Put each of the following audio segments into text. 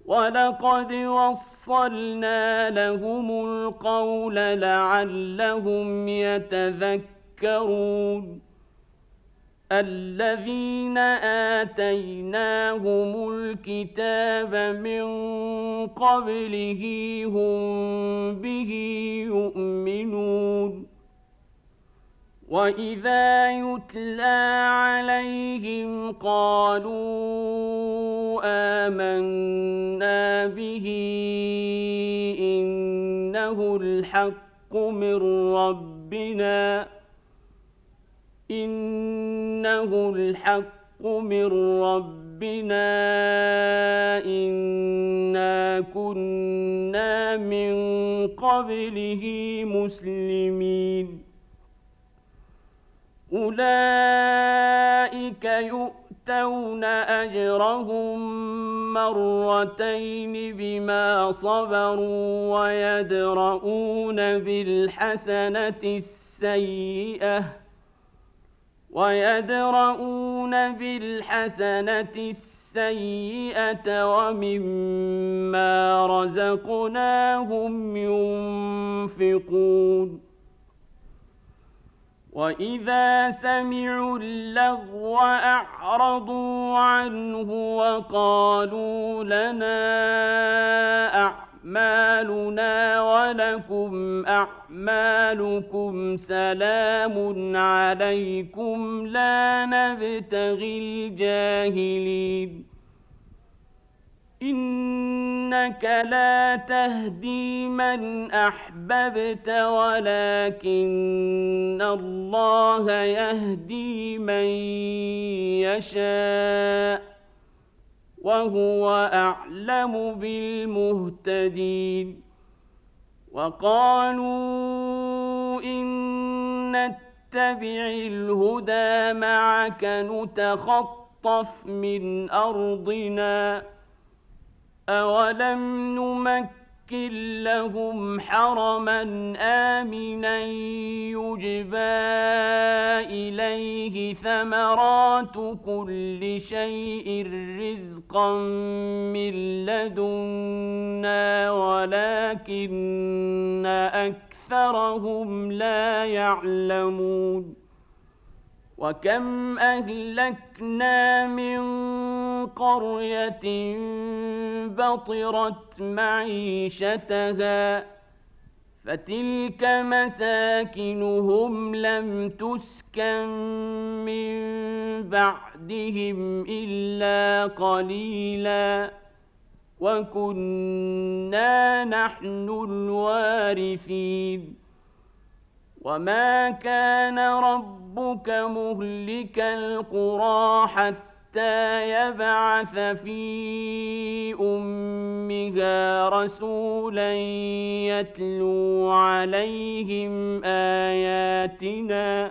وَلَقَدْ وَصَّلْنَا لَهُمُ الْقَوْلَ لَعَلَّهُمْ يَتَذَكَّرُونَ الَّذِينَ آتَيْنَاهُمُ الْكِتَابَ مِنْ قَبْلِهِ هُمْ بِهِ يُؤْمِنُونَ وَإِذَا يُتْلَى عَلَيْهِمْ قَالُوا آمَنَّا بِهِ إِنَّهُ الْحَقُّ مِنْ رَبِّنَا إِنَّا كُنَّا مِنْ قَبْلِهِ مُسْلِمِينَ أُولَئِكَ يُؤْتَوْنَ أَجْرَهُمْ مرتين بما صبروا ويدرؤون بالحسنة السيئة ومما رزقناهم ينفقون وَإِذَا سَمِعُوا اللَّغْوَ أَعْرَضُوا عَنْهُ وَقَالُوا لَنَا أَعْمَالُنَا وَلَكُمْ أَعْمَالُكُمْ سَلَامٌ عَلَيْكُمْ لَا نَبْتَغِي الْجَاهِلِينَ إِنَّكَ لَا تَهْدِي مَنْ أَحْبَبْتَ وَلَكِنَّ اللَّهَ يَهْدِي مَنْ يَشَاءُ وَهُوَ أَعْلَمُ بِالْمُهْتَدِينَ وَقَالُوا إِن نَّتَّبِعِ الْهُدَىٰ مَعَكَ نُتَخَطَّفْ مِنْ أَرْضِنَا أَوَلَمْ نُمَكِّن لَّهُمْ حَرَمًا آمِنًا يُجْبَىٰ إِلَيْهِ ثَمَرَاتُ كُلِّ شَيْءٍ رِّزْقًا مِّن لَّدُنَّا وَلَٰكِنَّ أَكْثَرَهُمْ لَا يَعْلَمُونَ وَكَمْ أَهْلَكْنَا مِنْ قَرْيَةٍ بَطِرَتْ مَعِيشَتَهَا فَتِلْكَ مَسَاكِنُهُمْ لَمْ تُسْكَنْ مِنْ بَعْدِهِمْ إِلَّا قَلِيلًا وَكُنَّا نَحْنُ الْوَارِثِينَ وَمَا كَانَ رَبُّكَ مُهْلِكَ الْقُرَىٰ حَتَّىٰ يَبْعَثَ فِي أُمِّهَا رَسُولًا يَتْلُو عَلَيْهِمْ آيَاتِنَا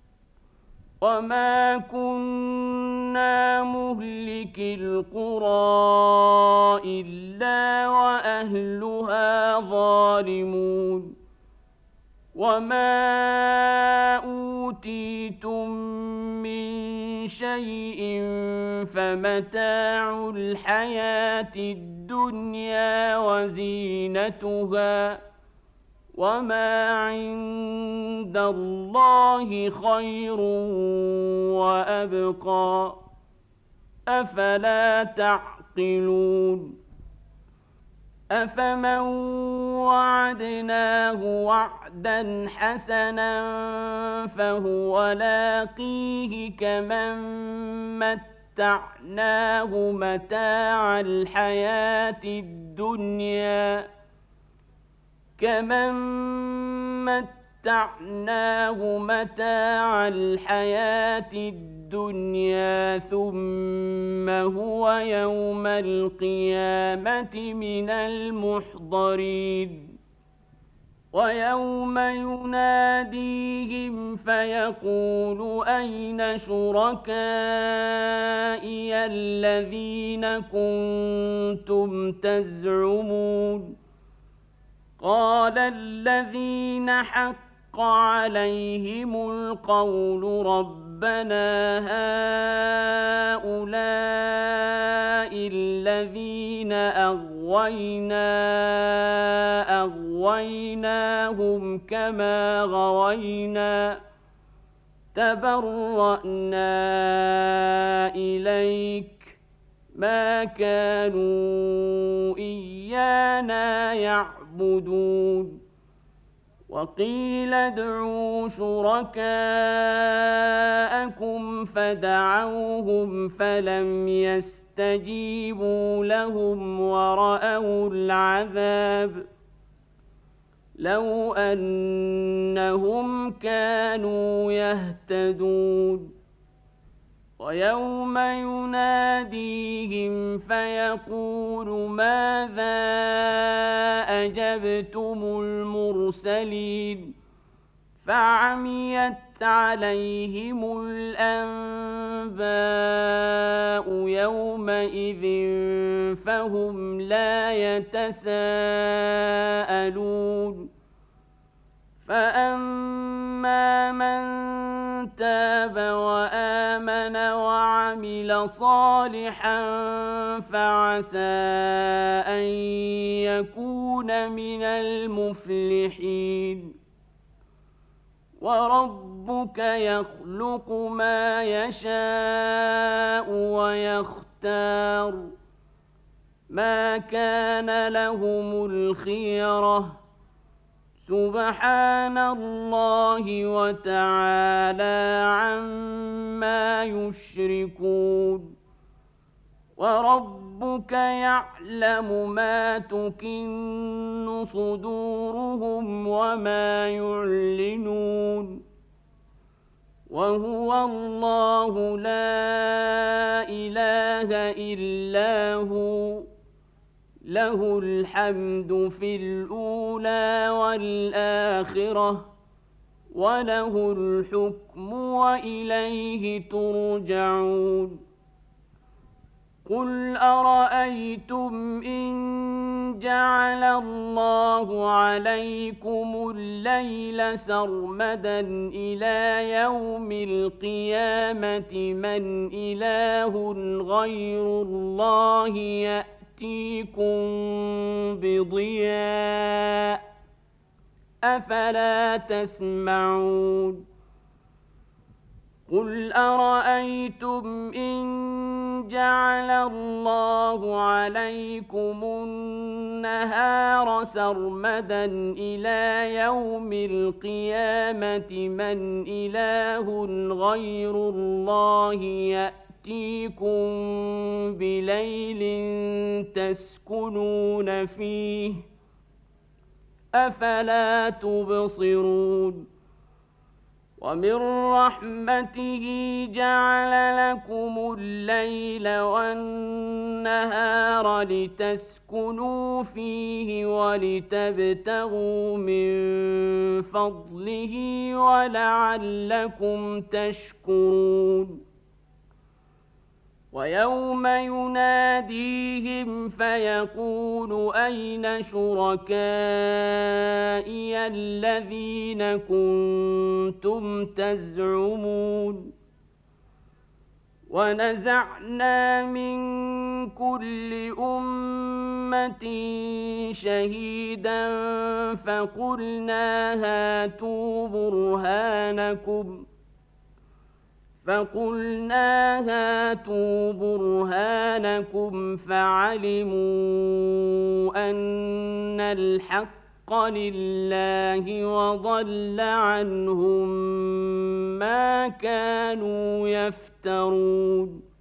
وَمَا كُنَّا مُهْلِكِي الْقُرَىٰ إِلَّا وَأَهْلُهَا ظَالِمُونَ وَمَا أُوتِيتُم مِّن شَيْءٍ فَمَتَاعُ الْحَيَاةِ الدُّنْيَا وَزِينَتُهَا وَمَا عِندَ اللَّهِ خَيْرٌ وَأَبْقَىٰ أَفَلَا تَعْقِلُونَ أَفَمَن وَعَدْنَاهُ وَعْدًا حَسَنًا فَهُوَ لَاقِيهِ مَتَّعْنَاهُ مَتَاعَ الْحَيَاةِ الدُّنْيَا ثُمَّ هُوَ يَوْمَ الْقِيَامَةِ مِنَ الْمُحْضَرِينَ وَيَوْمَ يُنَادِيهِمْ فَيَقُولُ أَيْنَ شُرَكَائِيَ الَّذِينَ كُنتُمْ تَزْعُمُونَ قَالَ الَّذِينَ حَقَّ عَلَيْهِمُ الْقَوْلُ رَبَّنَا ربنا هؤلاء الذين أغويناهم كما غوينا تبرأنا إليك ما كانوا إيانا يعبدون وقيل ادعوا شركاءكم فدعوهم فلم يستجيبوا لهم ورأوا العذاب لو أنهم كانوا يهتدون ويوم يناديهم فيقول ماذا أجبتم المرسلين فعميت عليهم الأنباء يومئذ فهم لا يتساءلون فأما من تاب وآمن وعمل صالحا فعسى أن يكون من المفلحين وربك يخلق ما يشاء ويختار ما كان لهم الخيرة سبحان الله وتعالى عما يشركون وربك يعلم ما تكن صدورهم وما يعلنون وهو الله لا إله إلا هو له الحمد في الأولى والآخرة وله الحكم وإليه ترجعون قل أرأيتم إن جعل الله عليكم الليل سرمدا إلى يوم القيامة من إله غير الله يأتيكم بضياء أفلا تسمعون قل أرأيتم إن جعل الله عليكم النهار سرمدا إلى يوم القيامة من إله غير الله يأتيكم بليل تسكنون فيه أفلا تبصرون ومن رحمته جعل لكم الليل والنهار لتسكنوا فيه ولتبتغوا من فضله ولعلكم تشكرون ويوم يناديهم فيقول أين شركائي الذين كنتم تزعمون ونزعنا من كل أمة شهيدا فقلنا هاتوا برهانكم فعلموا أن الحق لله وضل عنهم ما كانوا يفترون